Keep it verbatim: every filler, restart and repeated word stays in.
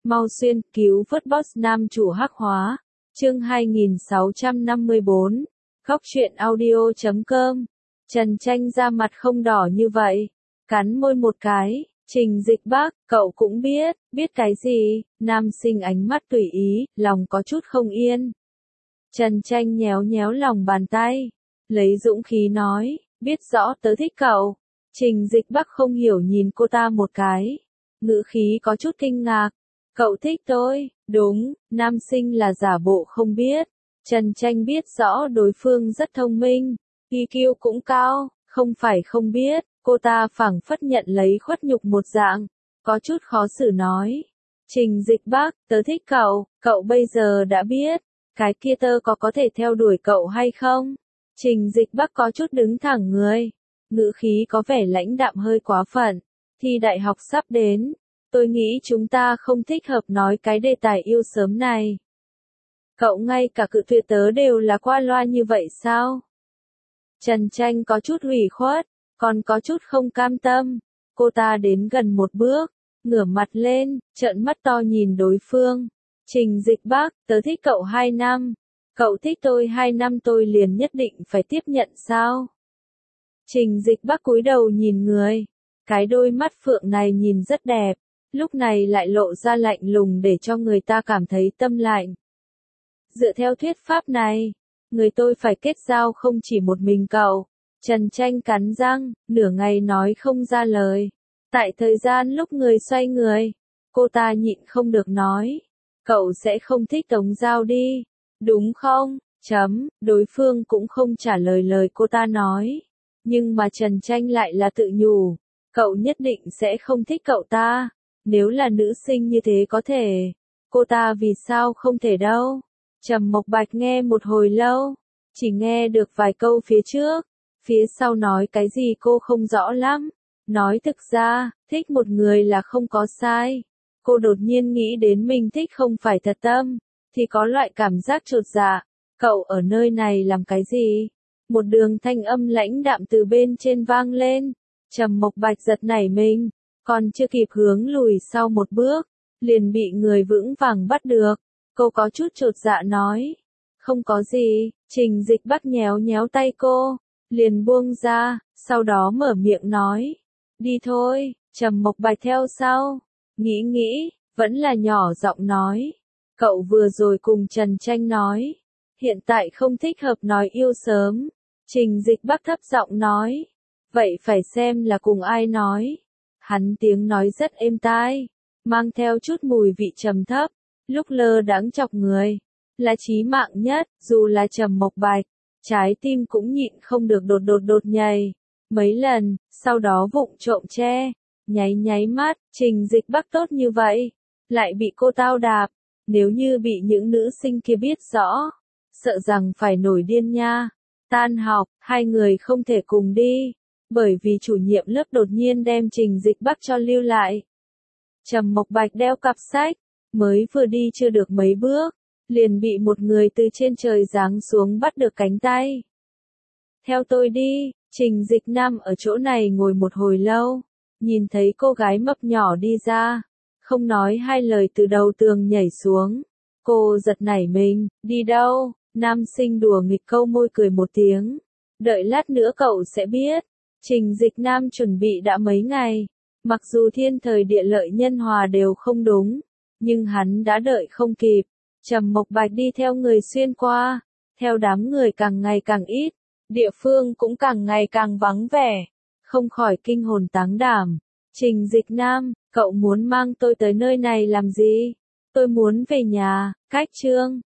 Mau xuyên cứu vớt boss nam chủ hắc hóa. Chương hai nghìn sáu trăm năm mươi bốn. Góc truyện audio chấm com. Trần Tranh ra mặt không đỏ như vậy. Cắn môi một cái. Trình Dịch Bắc, cậu cũng biết, biết cái gì? Nam sinh ánh mắt tùy ý, lòng có chút không yên. Trần Tranh nhéo nhéo lòng bàn tay. Lấy dũng khí nói, biết rõ tớ thích cậu. Trình Dịch Bắc không hiểu nhìn cô ta một cái. Ngữ khí có chút kinh ngạc. Cậu thích tôi, đúng, nam sinh là giả bộ không biết. Trần Tranh biết rõ đối phương rất thông minh, i kiu cũng cao, không phải không biết, cô ta phảng phất nhận lấy khuất nhục một dạng, có chút khó xử nói. Trình Dịch Bắc, tớ thích cậu, cậu bây giờ đã biết, cái kia tớ có có thể theo đuổi cậu hay không? Trình Dịch Bắc có chút đứng thẳng người, ngữ khí có vẻ lãnh đạm hơi quá phận, thi đại học sắp đến. Tôi nghĩ chúng ta không thích hợp nói cái đề tài yêu sớm này. Cậu ngay cả cự tuyệt tớ đều là qua loa như vậy sao? Trần Tranh có chút ủy khuất, còn có chút không cam tâm. Cô ta đến gần một bước, ngửa mặt lên, trợn mắt to nhìn đối phương. Trình Dịch Bắc, tớ thích cậu hai năm. Cậu thích tôi hai năm tôi liền nhất định phải tiếp nhận sao? Trình Dịch Bắc cúi đầu nhìn người. Cái đôi mắt phượng này nhìn rất đẹp. Lúc này lại lộ ra lạnh lùng để cho người ta cảm thấy tâm lạnh. Dựa theo thuyết pháp này, người tôi phải kết giao không chỉ một mình cậu. Trần Tranh cắn răng, nửa ngày nói không ra lời. Tại thời gian lúc người xoay người, cô ta nhịn không được nói. Cậu sẽ không thích Tống Giao đi, đúng không? Chấm, đối phương cũng không trả lời lời cô ta nói. Nhưng mà Trần Tranh lại là tự nhủ. Cậu nhất định sẽ không thích cậu ta. Nếu là nữ sinh như thế có thể, cô ta vì sao không thể đâu? Trầm Mộc Bạch nghe một hồi lâu, chỉ nghe được vài câu phía trước, phía sau nói cái gì cô không rõ lắm. Nói thực ra, thích một người là không có sai. Cô đột nhiên nghĩ đến mình thích không phải thật tâm, thì có loại cảm giác chột dạ. Cậu ở nơi này làm cái gì? Một đường thanh âm lãnh đạm từ bên trên vang lên. Trầm Mộc Bạch giật nảy mình. Còn chưa kịp hướng lùi sau một bước, liền bị người vững vàng bắt được. Cô có chút chột dạ nói. Không có gì, Trình Dịch Bắc nhéo nhéo tay cô, liền buông ra, sau đó mở miệng nói. Đi thôi, Trầm Mộc Bạch theo sau. Nghĩ nghĩ, vẫn là nhỏ giọng nói. Cậu vừa rồi cùng Trần Tranh nói. Hiện tại không thích hợp nói yêu sớm. Trình Dịch Bắc thấp giọng nói. Vậy phải xem là cùng ai nói. Hắn tiếng nói rất êm tai, mang theo chút mùi vị trầm thấp, lúc lơ đãng chọc người, là chí mạng nhất, dù là Trầm Mộc Bạch, trái tim cũng nhịn không được đột đột đột nhảy, mấy lần, sau đó vụng trộm che, nháy nháy mắt, Trình Dịch Bắc tốt như vậy, lại bị cô tao đạp, nếu như bị những nữ sinh kia biết rõ, sợ rằng phải nổi điên nha. Tan học, hai người không thể cùng đi. Bởi vì chủ nhiệm lớp đột nhiên đem Trình Dịch Bắc cho lưu lại. Trầm Mộc Bạch đeo cặp sách, mới vừa đi chưa được mấy bước, liền bị một người từ trên trời giáng xuống bắt được cánh tay. Theo tôi đi, Trình Dịch Nam ở chỗ này ngồi một hồi lâu, nhìn thấy cô gái mập nhỏ đi ra, không nói hai lời từ đầu tường nhảy xuống. Cô giật nảy mình, đi đâu? Nam sinh đùa nghịch câu môi cười một tiếng. Đợi lát nữa cậu sẽ biết. Trình Dịch Nam chuẩn bị đã mấy ngày, mặc dù thiên thời địa lợi nhân hòa đều không đúng, nhưng hắn đã đợi không kịp. Trầm Mộc Bạch đi theo người xuyên qua, theo đám người càng ngày càng ít, địa phương cũng càng ngày càng vắng vẻ, không khỏi kinh hồn táng đảm. Trình Dịch Nam, cậu muốn mang tôi tới nơi này làm gì? Tôi muốn về nhà, cách chương.